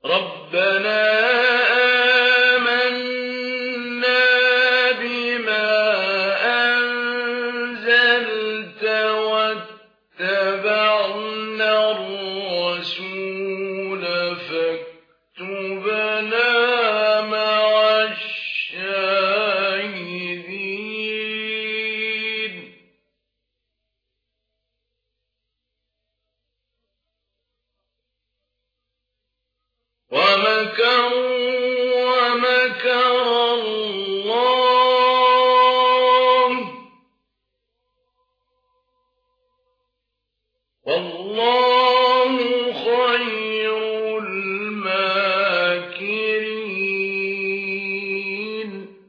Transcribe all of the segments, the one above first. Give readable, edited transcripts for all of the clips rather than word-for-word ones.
ربنا آمنا بما أنزلت واتبعنا الرسول فاكتبنا مع الشاهدين ومكروا ومكر الله والله خير الماكرين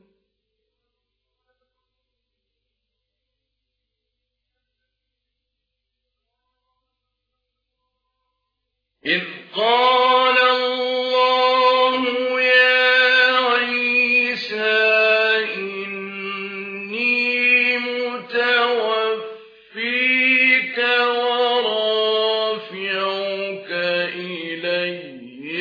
إذ قال الله يا عيسى إني متوفيك ورافعك إلي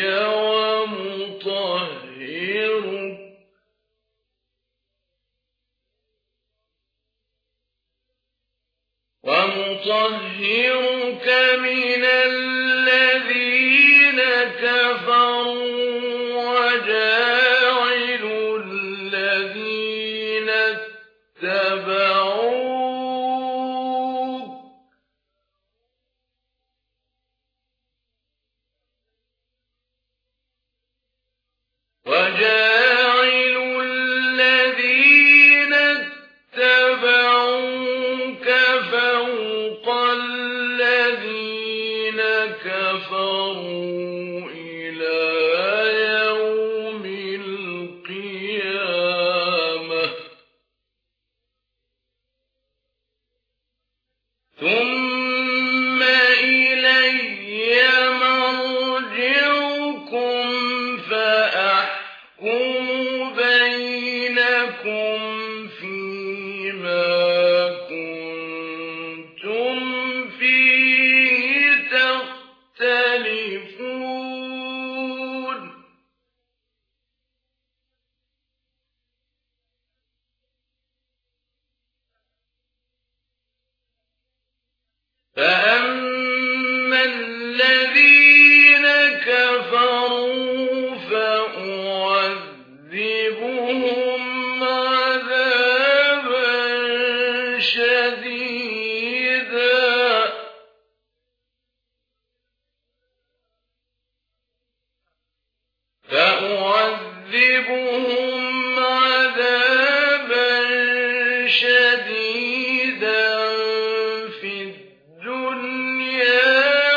ومطهرك من الذين كفروا وجاعل الذين اتبعوك فوق الذين كفروا إلى يوم القيامة ثم إلي مرجعكم فأحكم بينكم فيما كنتم فيه تختلفون فأما الذين كفروا فأعذبهم عذابا شديدا في الدنيا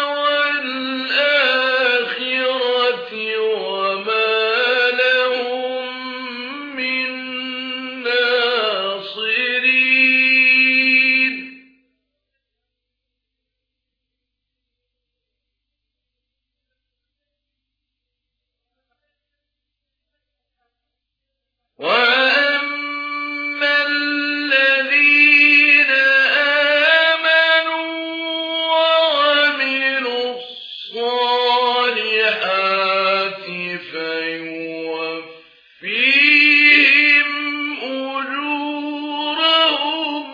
والآخرة وما لهم من ناصرين وأما الذين آمنوا وعملوا الصالحات فيوفيهم أجورهم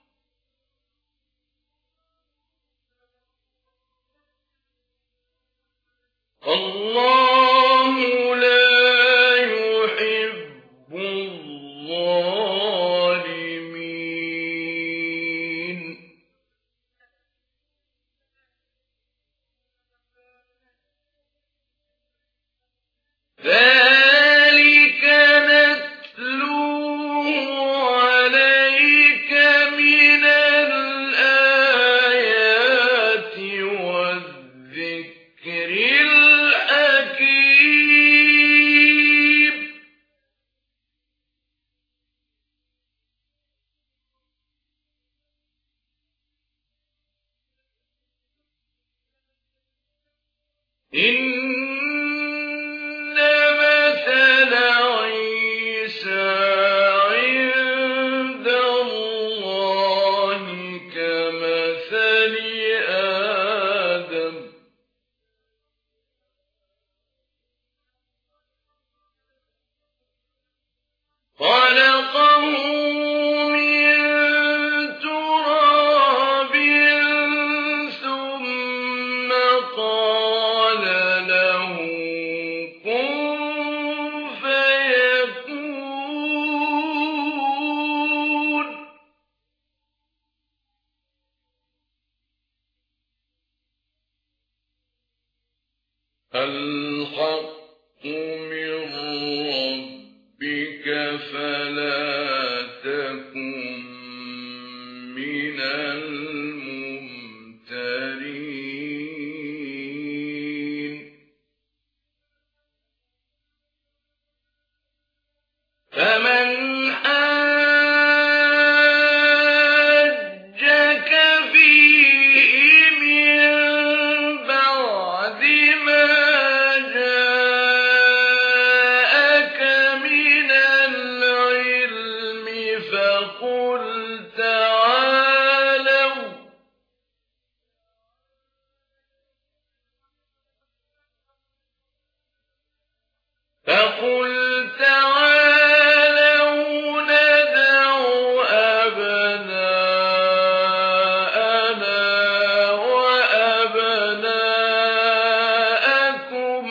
الله لا يحب الظالمين ذلك نتلوه عليك من الآيات والذكر الحكيم إن مثل عيسى عند الله كمثل آدم وقال له كن فيكون. الحق من ربك فلا تكن من الممترين. فمن حاجك فيه من بعد ما جاءك من العلم فقل تعالوا ندع أبناءنا وأبناءكم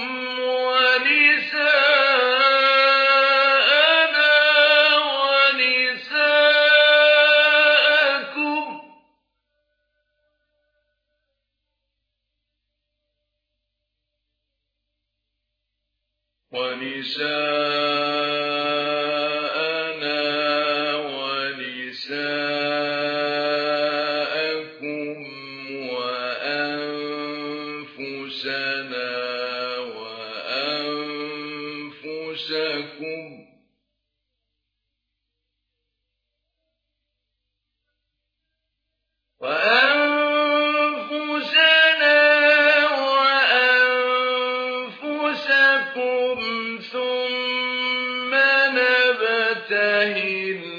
ونساءنا ونساءكم وأنفسنا وأنفسكم ثم نبتهل